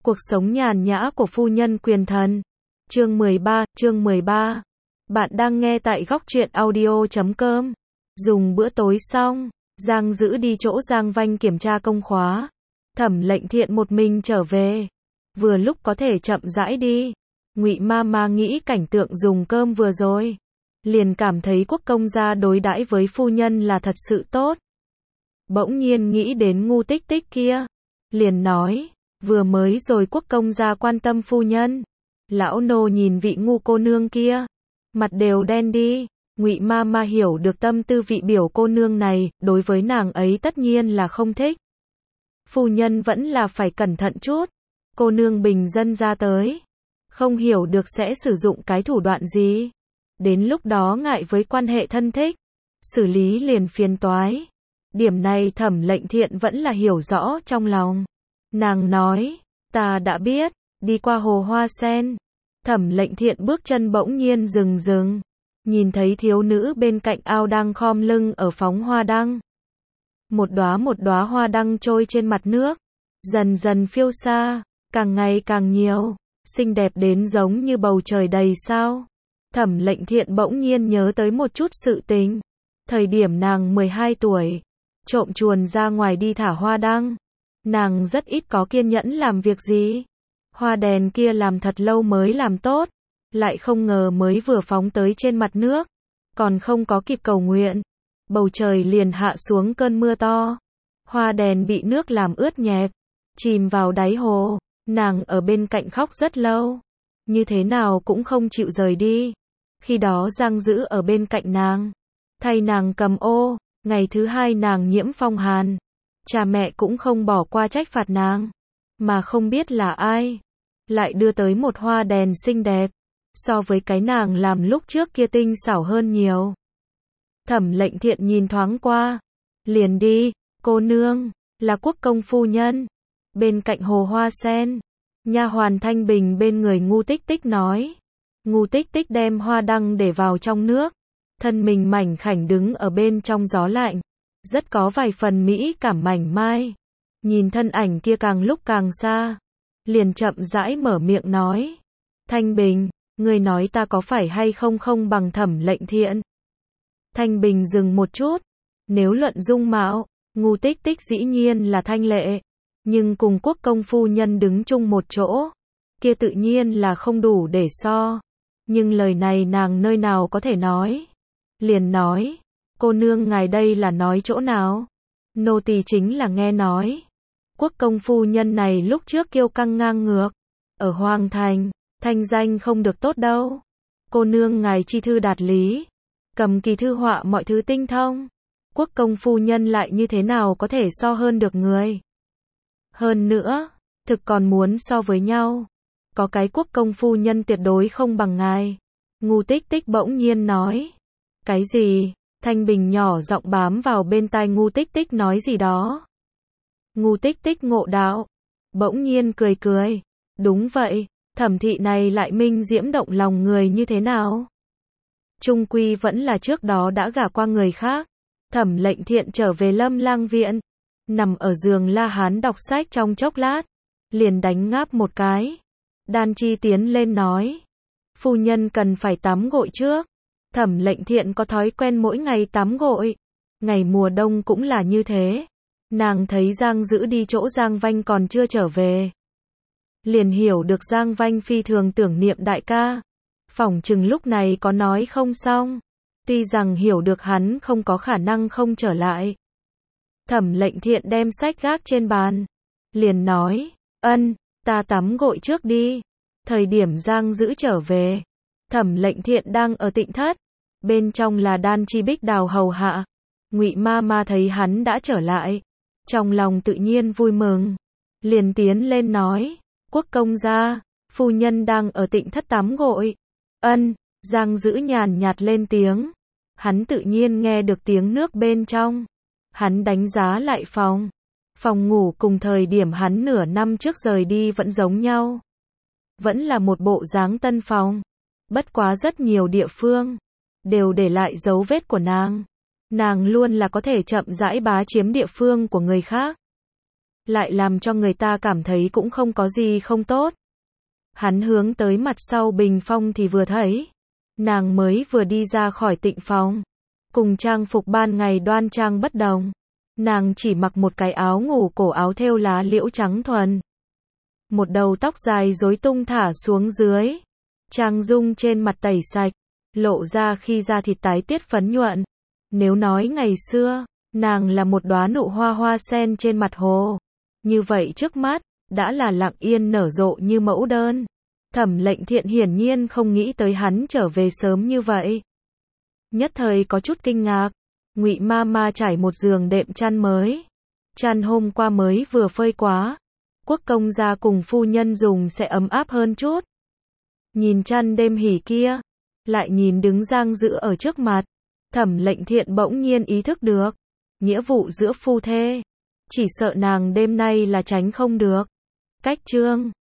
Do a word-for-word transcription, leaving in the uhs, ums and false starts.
Cuộc sống nhàn nhã của phu nhân quyền thần. Chương mười ba, chương mười ba. Bạn đang nghe tại góc truyện audio chấm com. Dùng bữa tối xong, Giang Dữ đi chỗ Giang Vanh kiểm tra công khóa. Thẩm Lệnh Thiện một mình trở về. Vừa lúc có thể chậm rãi đi. Ngụy Ma Ma nghĩ cảnh tượng dùng cơm vừa rồi, liền cảm thấy quốc công gia đối đãi với phu nhân là thật sự tốt. Bỗng nhiên nghĩ đến Ngu Tích Tích kia, liền nói, vừa mới rồi quốc công gia quan tâm phu nhân. Lão nô nhìn vị Ngu cô nương kia, mặt đều đen đi. Ngụy Ma Ma hiểu được tâm tư vị biểu cô nương này, đối với nàng ấy tất nhiên là không thích. Phu nhân vẫn là phải cẩn thận chút. Cô nương bình dân ra tới, không hiểu được sẽ sử dụng cái thủ đoạn gì. Đến lúc đó ngại với quan hệ thân thích, xử lý liền phiền toái. Điểm này Thẩm Lệnh Thiện vẫn là hiểu rõ trong lòng. Nàng nói, ta đã biết, đi qua hồ hoa sen. Thẩm Lệnh Thiện bước chân bỗng nhiên dừng dừng, nhìn thấy thiếu nữ bên cạnh ao đang khom lưng ở phóng hoa đăng. Một đóa một đóa hoa đăng trôi trên mặt nước, dần dần phiêu xa, càng ngày càng nhiều, xinh đẹp đến giống như bầu trời đầy sao. Thẩm Lệnh Thiện bỗng nhiên nhớ tới một chút sự tình. Thời điểm nàng mười hai tuổi, trộm chuồn ra ngoài đi thả hoa đăng. Nàng rất ít có kiên nhẫn làm việc gì. Hoa đèn kia làm thật lâu mới làm tốt, lại không ngờ mới vừa phóng tới trên mặt nước, còn không có kịp cầu nguyện, bầu trời liền hạ xuống cơn mưa to. Hoa đèn bị nước làm ướt nhẹp, chìm vào đáy hồ. Nàng ở bên cạnh khóc rất lâu, như thế nào cũng không chịu rời đi. Khi đó Giang Dữ ở bên cạnh nàng, thay nàng cầm ô. Ngày thứ hai nàng nhiễm phong hàn, cha mẹ cũng không bỏ qua trách phạt nàng, mà không biết là ai lại đưa tới một hoa đèn xinh đẹp, so với cái nàng làm lúc trước kia tinh xảo hơn nhiều. Thẩm Lệnh Thiện nhìn thoáng qua, liền đi, cô nương, là quốc công phu nhân. Bên cạnh hồ hoa sen, nha hoàn Thanh Bình bên người Ngu Tích Tích nói. Ngu Tích Tích đem hoa đăng để vào trong nước, thân mình mảnh khảnh đứng ở bên trong gió lạnh, rất có vài phần mỹ cảm mảnh mai. Nhìn thân ảnh kia càng lúc càng xa, liền chậm rãi mở miệng nói, Thanh Bình, ngươi nói ta có phải hay không không bằng Thẩm Lệnh Thiện. Thanh Bình dừng một chút, nếu luận dung mạo, Ngu Tích Tích dĩ nhiên là thanh lệ, nhưng cùng quốc công phu nhân đứng chung một chỗ, kia tự nhiên là không đủ để so. Nhưng lời này nàng nơi nào có thể nói. Liền nói, cô nương ngài đây là nói chỗ nào? Nô tỳ chính là nghe nói, quốc công phu nhân này lúc trước kiêu căng ngang ngược, ở Hoàng Thành, thanh danh không được tốt đâu. Cô nương ngài chi thư đạt lý, cầm kỳ thư họa mọi thứ tinh thông, quốc công phu nhân lại như thế nào có thể so hơn được người. Hơn nữa, thực còn muốn so với nhau, có cái quốc công phu nhân tuyệt đối không bằng ngài. Ngu Tích Tích bỗng nhiên nói. Cái gì? Thanh Bình nhỏ giọng bám vào bên tai Ngu Tích Tích nói gì đó. Ngu Tích Tích ngộ đạo, bỗng nhiên cười cười. Đúng vậy, Thẩm thị này lại minh diễm động lòng người như thế nào? Trung quy vẫn là trước đó đã gả qua người khác. Thẩm Lệnh Thiện trở về Lâm Lang viện, nằm ở giường La Hán đọc sách trong chốc lát, liền đánh ngáp một cái. Đan Chi tiến lên nói, phu nhân cần phải tắm gội trước. Thẩm Lệnh Thiện có thói quen mỗi ngày tắm gội, ngày mùa đông cũng là như thế. Nàng thấy Giang Dữ đi chỗ Giang Vanh còn chưa trở về, liền hiểu được Giang Vanh phi thường tưởng niệm đại ca, phỏng chừng lúc này có nói không xong. Tuy rằng hiểu được hắn không có khả năng không trở lại, Thẩm Lệnh Thiện đem sách gác trên bàn, liền nói, ân, ta tắm gội trước đi. Thời điểm Giang Dữ trở về, Thẩm Lệnh Thiện đang ở tịnh thất, bên trong là Đan Chi Bích Đào hầu hạ. Ngụy Ma Ma thấy hắn đã trở lại, trong lòng tự nhiên vui mừng, liền tiến lên nói, quốc công gia, phu nhân đang ở tịnh thất tắm gội. Ân, Giang Dữ nhàn nhạt lên tiếng, hắn tự nhiên nghe được tiếng nước bên trong. Hắn đánh giá lại phòng, phòng ngủ cùng thời điểm hắn nửa năm trước rời đi vẫn giống nhau, vẫn là một bộ dáng tân phòng, bất quá rất nhiều địa phương đều để lại dấu vết của nàng. Nàng luôn là có thể chậm rãi bá chiếm địa phương của người khác. lại làm cho người ta cảm thấy cũng không có gì không tốt. Hắn hướng tới mặt sau bình phong thì vừa thấy, nàng mới vừa đi ra khỏi tịnh phòng, cùng trang phục ban ngày đoan trang bất đồng. Nàng chỉ mặc một cái áo ngủ cổ áo thêu lá liễu trắng thuần. Một đầu tóc dài rối tung thả xuống dưới. Trang dung trên mặt tẩy sạch, lộ ra khi da thịt tái tiết phấn nhuận. Nếu nói ngày xưa, nàng là một đóa nụ hoa hoa sen trên mặt hồ. Như vậy trước mắt, đã là lặng yên nở rộ như mẫu đơn. Thẩm Lệnh Thiện hiển nhiên không nghĩ tới hắn trở về sớm như vậy. Nhất thời có chút kinh ngạc. Ngụy ma ma trải một giường đệm chăn mới. Chăn hôm qua mới vừa phơi quá. Quốc công gia cùng phu nhân dùng sẽ ấm áp hơn chút. Nhìn chăn đêm hỉ kia, lại nhìn đứng Giang Dữ ở trước mặt. Thẩm Lệnh Thiện bỗng nhiên ý thức được. Nghĩa vụ giữa phu thê. Chỉ sợ nàng đêm nay là tránh không được. Cách chương